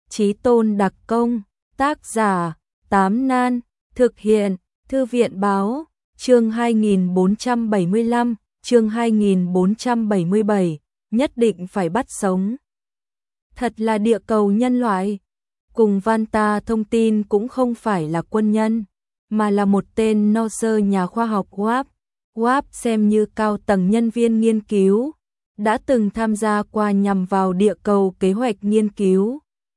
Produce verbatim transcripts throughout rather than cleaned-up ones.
Chí Tôn đặc công, tác giả, Tám Nan, thực hiện, Thư viện báo, chương hai nghìn bốn trăm bảy mươi lăm, chương hai nghìn bốn trăm bảy mươi bảy, nhất định phải bắt sống. Thật là địa cầu nhân loại. Cùng Vanta thông tin cũng không phải là quân nhân, mà là một tên no sơ nhà khoa học Warp. Warp xem như cao tầng nhân viên nghiên cứu, đã từng tham gia qua nhằm vào địa cầu kế hoạch nghiên cứu.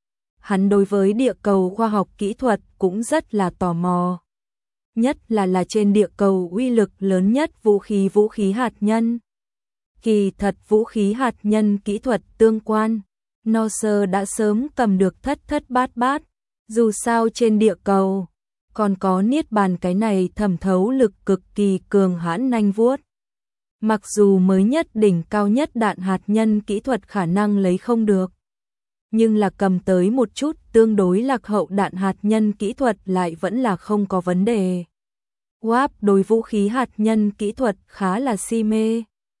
Hắn đối với địa cầu khoa học kỹ thuật cũng rất là tò mò. Nhất là là trên địa cầu uy lực lớn nhất vũ khí vũ khí hạt nhân. Kỳ thật vũ khí hạt nhân kỹ thuật tương quan, no sơ đã sớm cầm được thất thất bát bát. Dù sao trên địa cầu còn có niết bàn cái này thẩm thấu lực cực kỳ cường hãn nanh vuốt. Mặc dù mới nhất đỉnh cao nhất đạn hạt nhân kỹ thuật khả năng lấy không được, nhưng là cầm tới một chút tương đối lạc hậu đạn hạt nhân kỹ thuật lại vẫn là không có vấn đề. Warp đối vũ khí hạt nhân kỹ thuật khá là si mê.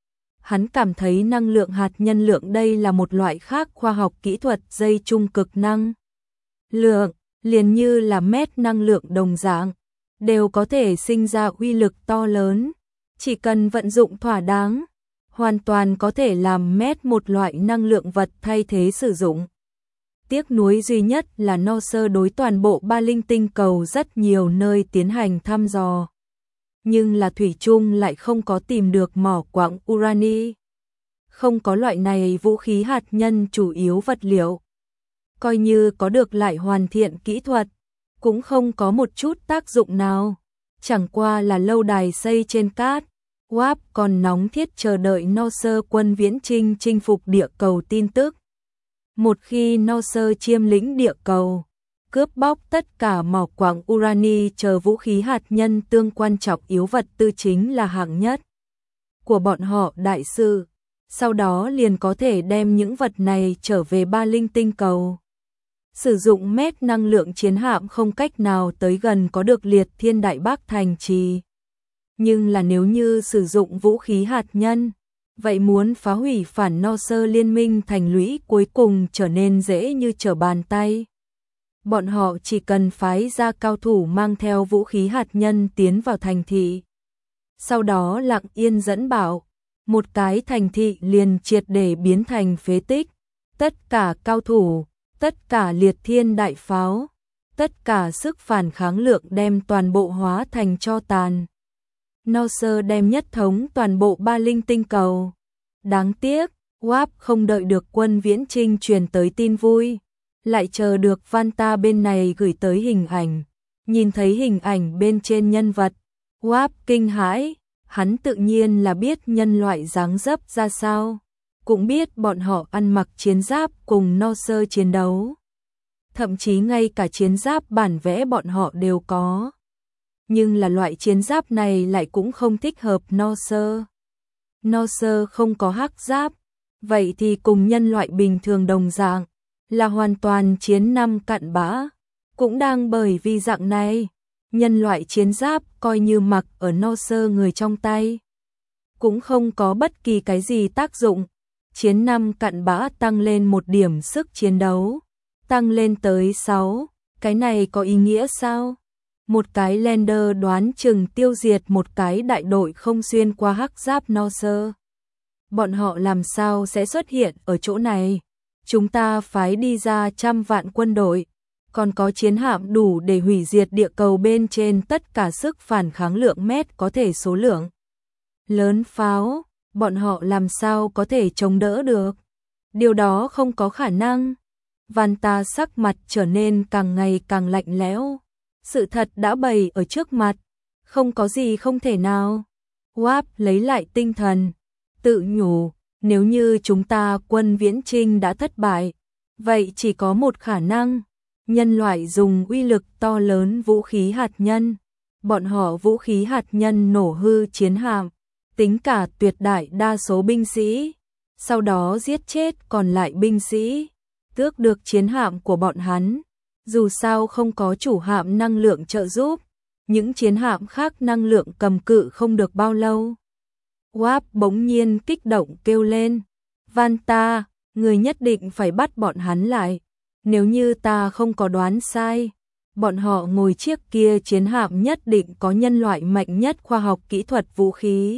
Hắn cảm thấy năng lượng hạt nhân lượng đây là một loại khác khoa học kỹ thuật dây chung cực năng lượng, liền như là mét năng lượng đồng dạng, đều có thể sinh ra uy lực to lớn. Chỉ cần vận dụng thỏa đáng, hoàn toàn có thể làm mét một loại năng lượng vật thay thế sử dụng. Tiếc nuối duy nhất là no sơ đối toàn bộ ba linh tinh cầu rất nhiều nơi tiến hành thăm dò. Nhưng là thủy chung lại không có tìm được mỏ quặng urani. Không có loại này vũ khí hạt nhân chủ yếu vật liệu. Coi như có được lại hoàn thiện kỹ thuật, cũng không có một chút tác dụng nào. Chẳng qua là lâu đài xây trên cát. Warp còn nóng thiết chờ đợi no sơ quân viễn chinh chinh phục địa cầu tin tức. Một khi no sơ chiếm lĩnh địa cầu, cướp bóc tất cả mỏ quặng urani chờ vũ khí hạt nhân tương quan trọng yếu vật tư chính là hạng nhất của bọn họ đại sự. Sau đó liền có thể đem những vật này trở về ba linh tinh cầu. Sử dụng mét năng lượng chiến hạm không cách nào tới gần có được liệt thiên đại bác thành trì. Nhưng là nếu như sử dụng vũ khí hạt nhân, vậy muốn phá hủy phản no sơ liên minh thành lũy cuối cùng trở nên dễ như trở bàn tay. Bọn họ chỉ cần phái ra cao thủ mang theo vũ khí hạt nhân tiến vào thành thị. Sau đó lặng yên dẫn bảo, một cái thành thị liền triệt để biến thành phế tích. Tất cả cao thủ, tất cả liệt thiên đại pháo, tất cả sức phản kháng lượng đem toàn bộ hóa thành tro tàn. No sơ đem nhất thống toàn bộ ba linh tinh cầu. Đáng tiếc, Warp không đợi được quân viễn chinh truyền tới tin vui, lại chờ được Vanta bên này gửi tới hình ảnh. Nhìn thấy hình ảnh bên trên nhân vật, Warp kinh hãi, hắn tự nhiên là biết nhân loại dáng dấp ra sao, cũng biết bọn họ ăn mặc chiến giáp cùng no sơ chiến đấu. Thậm chí ngay cả chiến giáp bản vẽ bọn họ đều có. Nhưng là loại chiến giáp này lại cũng không thích hợp no sơ. No sơ không có hắc giáp, vậy thì cùng nhân loại bình thường đồng dạng, là hoàn toàn chiến năm cặn bã. Cũng đang bởi vì dạng này, nhân loại chiến giáp coi như mặc ở no sơ người trong tay, cũng không có bất kỳ cái gì tác dụng. Chiến năm cặn bã tăng lên một điểm sức chiến đấu, tăng lên tới sáu, cái này có ý nghĩa sao? Một cái Lander đoán chừng tiêu diệt một cái đại đội không xuyên qua hắc giáp no sơ. Bọn họ làm sao sẽ xuất hiện ở chỗ này? Chúng ta phái đi ra trăm vạn quân đội, còn có chiến hạm đủ để hủy diệt địa cầu bên trên tất cả sức phản kháng lượng mét có thể số lượng lớn pháo, bọn họ làm sao có thể chống đỡ được? Điều đó không có khả năng. Vanta sắc mặt trở nên càng ngày càng lạnh lẽo. Sự thật đã bày ở trước mặt, không có gì không thể nào. Warp lấy lại tinh thần, tự nhủ, nếu như chúng ta quân viễn chinh đã thất bại, vậy chỉ có một khả năng, nhân loại dùng uy lực to lớn vũ khí hạt nhân. Bọn họ vũ khí hạt nhân nổ hư chiến hạm, tính cả tuyệt đại đa số binh sĩ, sau đó giết chết còn lại binh sĩ, tước được chiến hạm của bọn hắn. Dù sao không có chủ hạm năng lượng trợ giúp, những chiến hạm khác năng lượng cầm cự không được bao lâu. Warp bỗng nhiên kích động kêu lên, Vanta, người nhất định phải bắt bọn hắn lại. Nếu như ta không có đoán sai, bọn họ ngồi chiếc kia chiến hạm nhất định có nhân loại mạnh nhất khoa học kỹ thuật vũ khí.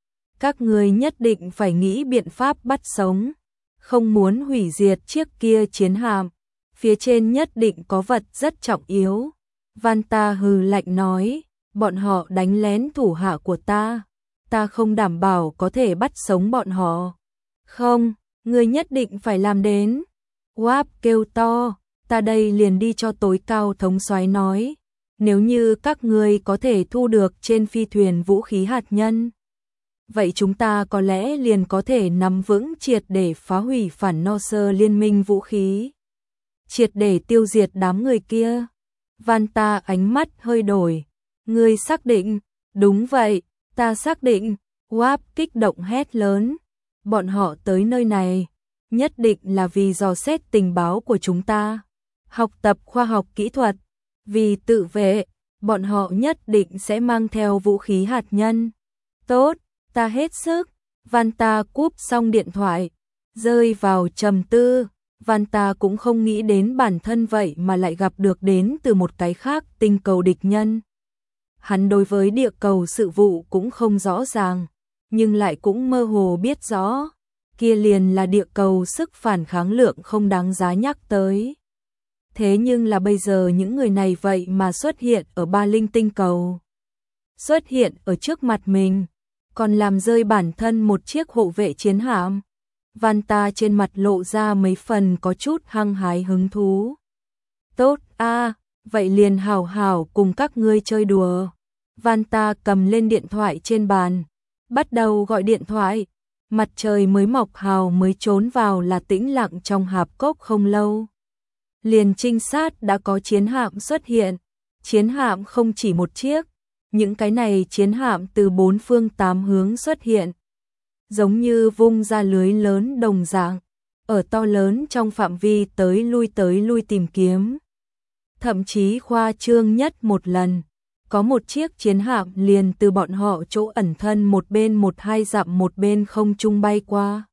Các ngươi nhất định phải nghĩ biện pháp bắt sống, không muốn hủy diệt chiếc kia chiến hạm, phía trên nhất định có vật rất trọng yếu. Vanta hừ lạnh nói, bọn họ đánh lén thủ hạ của ta, ta không đảm bảo có thể bắt sống bọn họ. Không, ngươi nhất định phải làm đến. Wap kêu to, ta đây liền đi cho tối cao thống soái nói, nếu như các ngươi có thể thu được trên phi thuyền vũ khí hạt nhân, vậy chúng ta có lẽ liền có thể nắm vững triệt để phá hủy phản no sơ liên minh vũ khí, triệt để tiêu diệt đám người kia. Vanta ánh mắt hơi đổi, ngươi xác định? Đúng vậy, ta xác định. Wap kích động hét lớn, bọn họ tới nơi này nhất định là vì dò xét tình báo của chúng ta, học tập khoa học kỹ thuật, vì tự vệ, bọn họ nhất định sẽ mang theo vũ khí hạt nhân. Tốt, ta hết sức. Vanta cúp xong điện thoại, rơi vào trầm tư. Vanta cũng không nghĩ đến bản thân vậy mà lại gặp được đến từ một cái khác tinh cầu địch nhân. Hắn đối với địa cầu sự vụ cũng không rõ ràng, nhưng lại cũng mơ hồ biết rõ, kia liền là địa cầu sức phản kháng lượng không đáng giá nhắc tới. Thế nhưng là bây giờ những người này vậy mà xuất hiện ở ba linh tinh cầu. Xuất hiện ở trước mặt mình, còn làm rơi bản thân một chiếc hộ vệ chiến hạm. Vanta trên mặt lộ ra mấy phần có chút hăng hái hứng thú. Tốt a, vậy liền hào hào cùng các ngươi chơi đùa. Vanta cầm lên điện thoại trên bàn, bắt đầu gọi điện thoại. Mặt trời mới mọc hào mới trốn vào là tĩnh lặng trong hạp cốc không lâu. Liền trinh sát đã có chiến hạm xuất hiện. Chiến hạm không chỉ một chiếc, những cái này chiến hạm từ bốn phương tám hướng xuất hiện, giống như vung ra lưới lớn đồng dạng, ở to lớn trong phạm vi tới lui tới lui tìm kiếm. Thậm chí khoa trương nhất một lần, có một chiếc chiến hạm liền từ bọn họ chỗ ẩn thân một bên một hai dặm một bên không trung bay qua.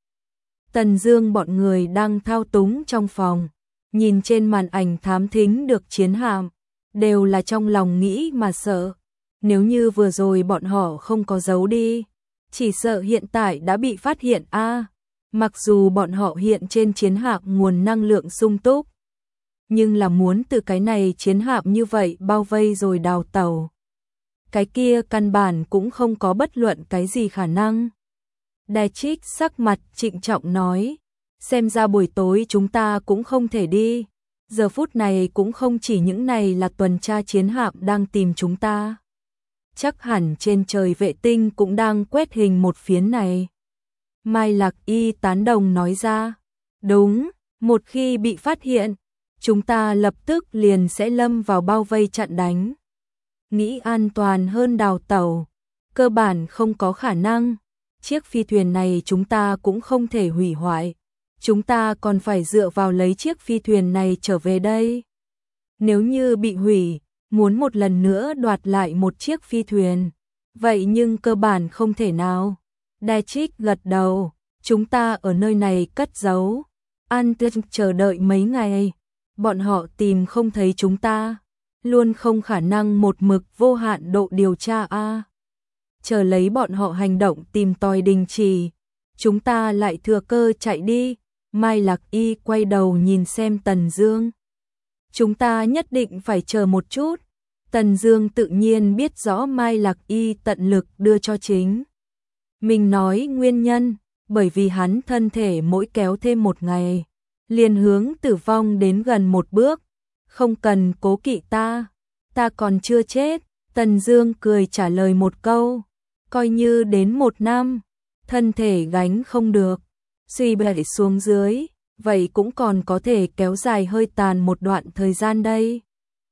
Tần Dương bọn người đang thao túng trong phòng, nhìn trên màn ảnh thám thính được chiến hạm, đều là trong lòng nghĩ mà sợ. Nếu như vừa rồi bọn họ không có giấu đi, chỉ sợ hiện tại đã bị phát hiện a. À, mặc dù bọn họ hiện trên chiến hạm nguồn năng lượng sung túc, nhưng là muốn từ cái này chiến hạm như vậy bao vây rồi đào tàu, cái kia căn bản cũng không có bất luận cái gì khả năng. Dietrich sắc mặt trịnh trọng nói, xem ra buổi tối chúng ta cũng không thể đi. Giờ phút này cũng không chỉ những này là tuần tra chiến hạm đang tìm chúng ta. Chắc hẳn trên trời vệ tinh cũng đang quét hình một phiến này. Mai Lạc Y tán đồng nói ra. Đúng, một khi bị phát hiện, chúng ta lập tức liền sẽ lâm vào bao vây chặn đánh. Nghĩ an toàn hơn đào tẩu, cơ bản không có khả năng. Chiếc phi thuyền này chúng ta cũng không thể hủy hoại. Chúng ta còn phải dựa vào lấy chiếc phi thuyền này trở về đây. Nếu như bị hủy, muốn một lần nữa đoạt lại một chiếc phi thuyền, vậy nhưng cơ bản không thể nào. Dietrich gật đầu, chúng ta ở nơi này cất giấu, an tĩnh chờ đợi mấy ngày, bọn họ tìm không thấy chúng ta, luôn không khả năng một mực vô hạn độ điều tra a. À. Chờ lấy bọn họ hành động tìm tòi đình chỉ, chúng ta lại thừa cơ chạy đi. Mai Lạc Y quay đầu nhìn xem Tần Dương. Chúng ta nhất định phải chờ một chút. Tần Dương tự nhiên biết rõ Mai Lạc Y tận lực đưa cho chính mình nói nguyên nhân, bởi vì hắn thân thể mỗi kéo thêm một ngày, liền hướng tử vong đến gần một bước. Không cần cố kỵ ta, ta còn chưa chết. Tần Dương cười trả lời một câu, coi như đến một năm, thân thể gánh không được, suy bại xuống dưới, vậy cũng còn có thể kéo dài hơi tàn một đoạn thời gian đây.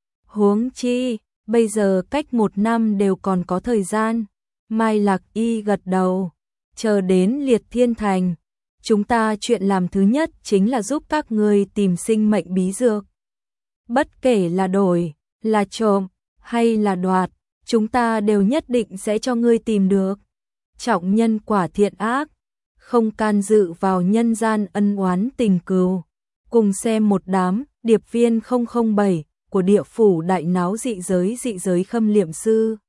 Huống chi, bây giờ cách một năm đều còn có thời gian. Mai Lạc Y gật đầu, chờ đến Liệt Thiên Thành, chúng ta chuyện làm thứ nhất chính là giúp các ngươi tìm sinh mệnh bí dược. Bất kể là đổi, là trộm, hay là đoạt, chúng ta đều nhất định sẽ cho ngươi tìm được. Trọng nhân quả thiện ác, không can dự vào nhân gian ân oán tình cừu, cùng xem một đám điệp viên không không bảy của địa phủ đại náo dị giới dị giới khâm liệm sư.